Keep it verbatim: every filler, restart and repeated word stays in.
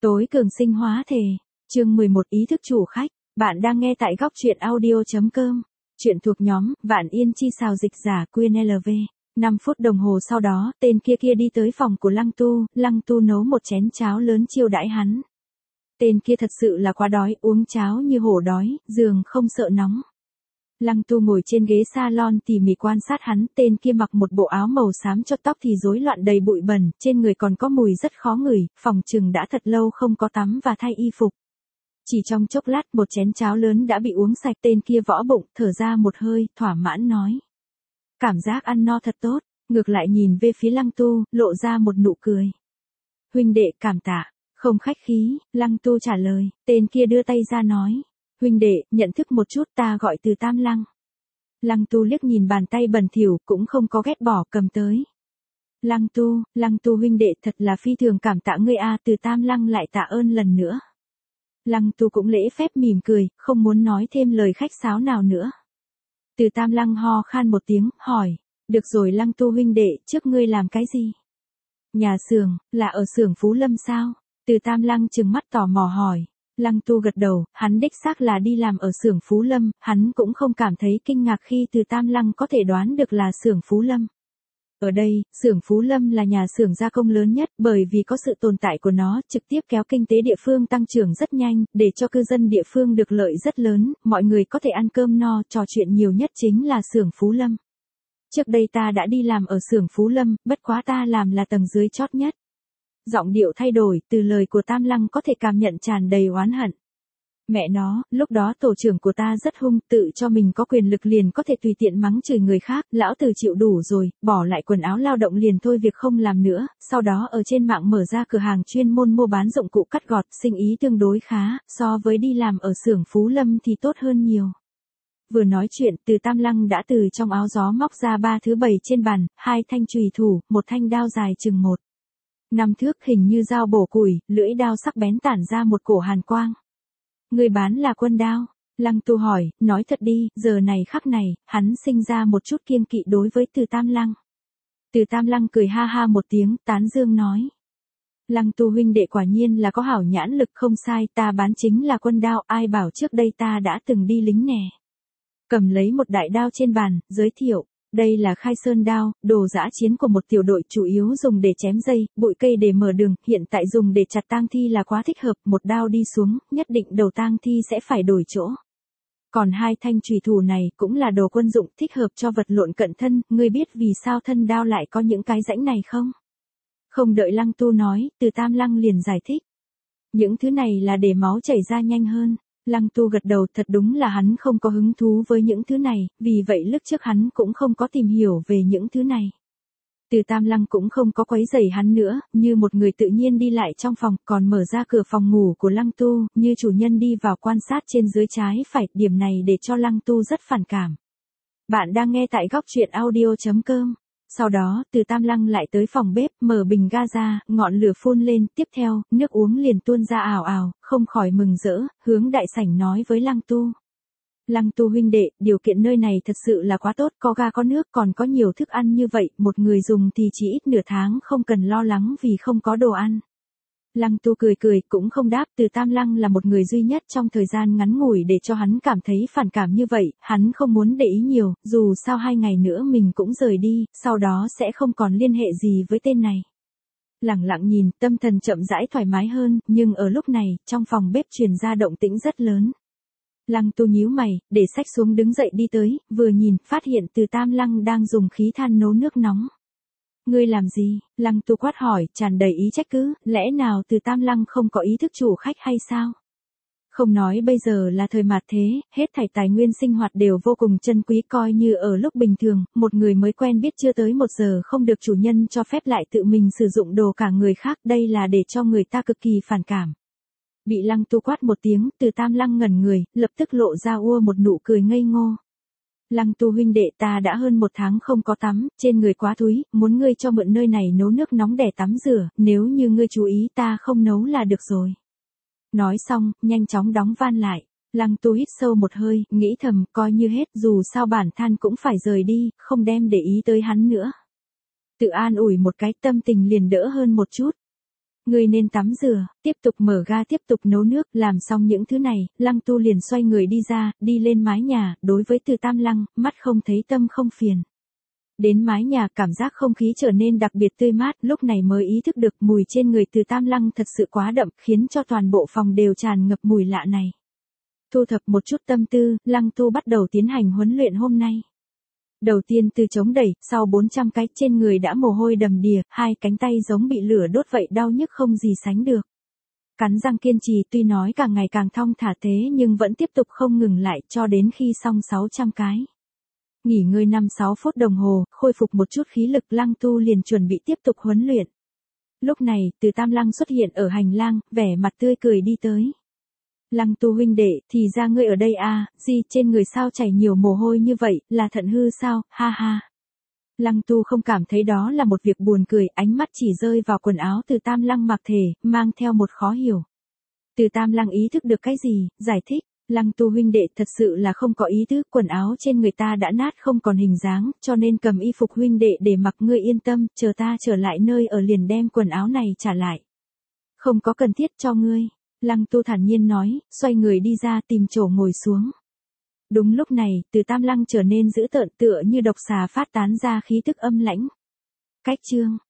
Tối cường sinh hóa thể. Chương mười một ý thức chủ khách. Bạn đang nghe tại góc truyện audio.com. Chuyện thuộc nhóm Vạn Yên Chi xào dịch giả Quyên lờ vê. năm phút đồng hồ sau đó, tên kia kia đi tới phòng của Lăng Tu, Lăng Tu nấu một chén cháo lớn chiêu đãi hắn. Tên kia thật sự là quá đói, uống cháo như hổ đói, giường không sợ nóng. Lăng Tu ngồi trên ghế salon tỉ mỉ quan sát hắn, tên kia mặc một bộ áo màu xám cho tóc thì rối loạn đầy bụi bẩn, trên người còn có mùi rất khó ngửi, phòng chừng đã thật lâu không có tắm và thay y phục. Chỉ trong chốc lát một chén cháo lớn đã bị uống sạch, tên kia võ bụng, thở ra một hơi, thỏa mãn nói. Cảm giác ăn no thật tốt, ngược lại nhìn về phía Lăng Tu, lộ ra một nụ cười. Huynh đệ cảm tạ, không khách khí, Lăng Tu trả lời, tên kia đưa tay ra nói. Huynh đệ, nhận thức một chút, ta gọi Từ Tam Lăng. Lăng Tu liếc nhìn bàn tay bẩn thỉu, cũng không có ghét bỏ, cầm tới. Lăng Tu, Lăng Tu huynh đệ thật là phi thường cảm tạ ngươi a. Từ Tam Lăng lại tạ ơn lần nữa. Lăng Tu cũng lễ phép mỉm cười, không muốn nói thêm lời khách sáo nào nữa. Từ Tam Lăng ho khan một tiếng, hỏi, được rồi Lăng Tu huynh đệ, trước ngươi làm cái gì? Nhà xưởng, là ở xưởng Phú Lâm sao? Từ Tam Lăng trừng mắt tò mò hỏi. Lăng Tu gật đầu, hắn đích xác là đi làm ở xưởng Phú Lâm, hắn cũng không cảm thấy kinh ngạc khi Từ Tam Lăng có thể đoán được là xưởng Phú Lâm. Ở đây, xưởng Phú Lâm là nhà xưởng gia công lớn nhất, bởi vì có sự tồn tại của nó, trực tiếp kéo kinh tế địa phương tăng trưởng rất nhanh, để cho cư dân địa phương được lợi rất lớn, mọi người có thể ăn cơm no, trò chuyện nhiều nhất chính là xưởng Phú Lâm. Trước đây ta đã đi làm ở xưởng Phú Lâm, bất quá ta làm là tầng dưới chót nhất. Giọng điệu thay đổi, từ lời của Tam Lăng có thể cảm nhận tràn đầy oán hận. Mẹ nó, lúc đó tổ trưởng của ta rất hung, tự cho mình có quyền lực liền có thể tùy tiện mắng chửi người khác, lão Từ chịu đủ rồi, bỏ lại quần áo lao động liền thôi việc không làm nữa, sau đó ở trên mạng mở ra cửa hàng chuyên môn mua bán dụng cụ cắt gọt, sinh ý tương đối khá, so với đi làm ở xưởng Phú Lâm thì tốt hơn nhiều. Vừa nói chuyện, Từ Tam Lăng đã từ trong áo gió móc ra ba thứ bày trên bàn, hai thanh chùy thủ, một thanh đao dài chừng một năm thước hình như dao bổ củi, lưỡi đao sắc bén tản ra một cổ hàn quang. Người bán là quân đao? Lăng Tu hỏi, nói thật đi, giờ này khắc này, hắn sinh ra một chút kiêng kỵ đối với Từ Tam Lăng. Từ Tam Lăng cười ha ha một tiếng, tán dương nói. Lăng Tu huynh đệ quả nhiên là có hảo nhãn lực, không sai, ta bán chính là quân đao, ai bảo trước đây ta đã từng đi lính nè. Cầm lấy một đại đao trên bàn, giới thiệu. Đây là khai sơn đao, đồ dã chiến của một tiểu đội, chủ yếu dùng để chém dây, bụi cây để mở đường, hiện tại dùng để chặt tang thi là quá thích hợp, một đao đi xuống, nhất định đầu tang thi sẽ phải đổi chỗ. Còn hai thanh chùy thủ này cũng là đồ quân dụng, thích hợp cho vật lộn cận thân, ngươi biết vì sao thân đao lại có những cái rãnh này không? Không đợi Lăng Tu nói, Từ Tam Lăng liền giải thích. Những thứ này là để máu chảy ra nhanh hơn. Lăng Tu gật đầu, thật đúng là hắn không có hứng thú với những thứ này, vì vậy lúc trước hắn cũng không có tìm hiểu về những thứ này. Từ Tam Lăng cũng không có quấy rầy hắn nữa, như một người tự nhiên đi lại trong phòng, còn mở ra cửa phòng ngủ của Lăng Tu, như chủ nhân đi vào quan sát trên dưới trái phải, điểm này để cho Lăng Tu rất phản cảm. Bạn đang nghe tại góc truyện audio.com. Sau đó, Từ Tam Lăng lại tới phòng bếp, mở bình ga ra, ngọn lửa phun lên, tiếp theo, nước uống liền tuôn ra ào ào, không khỏi mừng rỡ, hướng đại sảnh nói với Lăng Tu. Lăng Tu huynh đệ, điều kiện nơi này thật sự là quá tốt, có ga có nước, còn có nhiều thức ăn như vậy, một người dùng thì chỉ ít nửa tháng không cần lo lắng vì không có đồ ăn. Lăng Tu cười cười, cũng không đáp, Từ Tam Lăng là một người duy nhất trong thời gian ngắn ngủi để cho hắn cảm thấy phản cảm như vậy, hắn không muốn để ý nhiều, dù sao hai ngày nữa mình cũng rời đi, sau đó sẽ không còn liên hệ gì với tên này. Lặng lặng nhìn, tâm thần chậm rãi thoải mái hơn, nhưng ở lúc này, trong phòng bếp truyền ra động tĩnh rất lớn. Lăng Tu nhíu mày, để xách xuống đứng dậy đi tới, vừa nhìn, phát hiện Từ Tam Lăng đang dùng khí than nấu nước nóng. Ngươi làm gì? Lăng Tu quát hỏi, tràn đầy ý trách cứ, lẽ nào Từ Tam Lăng không có ý thức chủ khách hay sao? Không nói bây giờ là thời mạt thế, hết thảy tài nguyên sinh hoạt đều vô cùng chân quý, coi như ở lúc bình thường, một người mới quen biết chưa tới một giờ không được chủ nhân cho phép lại tự mình sử dụng đồ cả người khác, đây là để cho người ta cực kỳ phản cảm. Bị Lăng Tu quát một tiếng, Từ Tam Lăng ngẩn người, lập tức lộ ra ua một nụ cười ngây ngô. Lăng Tu huynh đệ, ta đã hơn một tháng không có tắm, trên người quá thúi, muốn ngươi cho mượn nơi này nấu nước nóng để tắm rửa, nếu như ngươi chú ý ta không nấu là được rồi. Nói xong, nhanh chóng đóng van lại. Lăng Tu hít sâu một hơi, nghĩ thầm, coi như hết, dù sao bản thân cũng phải rời đi, không đem để ý tới hắn nữa. Tự an ủi một cái, tâm tình liền đỡ hơn một chút. Ngươi nên tắm rửa, tiếp tục mở ga tiếp tục nấu nước, làm xong những thứ này, Lăng Tu liền xoay người đi ra, đi lên mái nhà, đối với Từ Tam Lăng, mắt không thấy tâm không phiền. Đến mái nhà, cảm giác không khí trở nên đặc biệt tươi mát, lúc này mới ý thức được mùi trên người Từ Tam Lăng thật sự quá đậm, khiến cho toàn bộ phòng đều tràn ngập mùi lạ này. Thu thập một chút tâm tư, Lăng Tu bắt đầu tiến hành huấn luyện hôm nay. Đầu tiên từ chống đẩy, sau bốn trăm cái, trên người đã mồ hôi đầm đìa, hai cánh tay giống bị lửa đốt vậy, đau nhức không gì sánh được. Cắn răng kiên trì, tuy nói càng ngày càng thong thả thế nhưng vẫn tiếp tục không ngừng lại, cho đến khi xong sáu trăm cái. Nghỉ ngơi năm sáu phút đồng hồ, khôi phục một chút khí lực, Lăng Tu liền chuẩn bị tiếp tục huấn luyện. Lúc này, Từ Tam Lăng xuất hiện ở hành lang, vẻ mặt tươi cười đi tới. Lăng Tu huynh đệ, thì ra ngươi ở đây à, gì, trên người sao chảy nhiều mồ hôi như vậy, là thận hư sao, ha ha. Lăng Tu không cảm thấy đó là một việc buồn cười, ánh mắt chỉ rơi vào quần áo Từ Tam Lăng mặc thể, mang theo một khó hiểu. Từ Tam Lăng ý thức được cái gì, giải thích, Lăng Tu huynh đệ thật sự là không có ý thức, quần áo trên người ta đã nát không còn hình dáng, cho nên cầm y phục huynh đệ để mặc, ngươi yên tâm, chờ ta trở lại nơi ở liền đem quần áo này trả lại. Không có cần thiết cho ngươi. Lăng Tu thản nhiên nói, xoay người đi ra tìm chỗ ngồi xuống. Đúng lúc này, Từ Tam Lăng trở nên dữ tợn, tựa như độc xà phát tán ra khí tức âm lãnh. Cách chương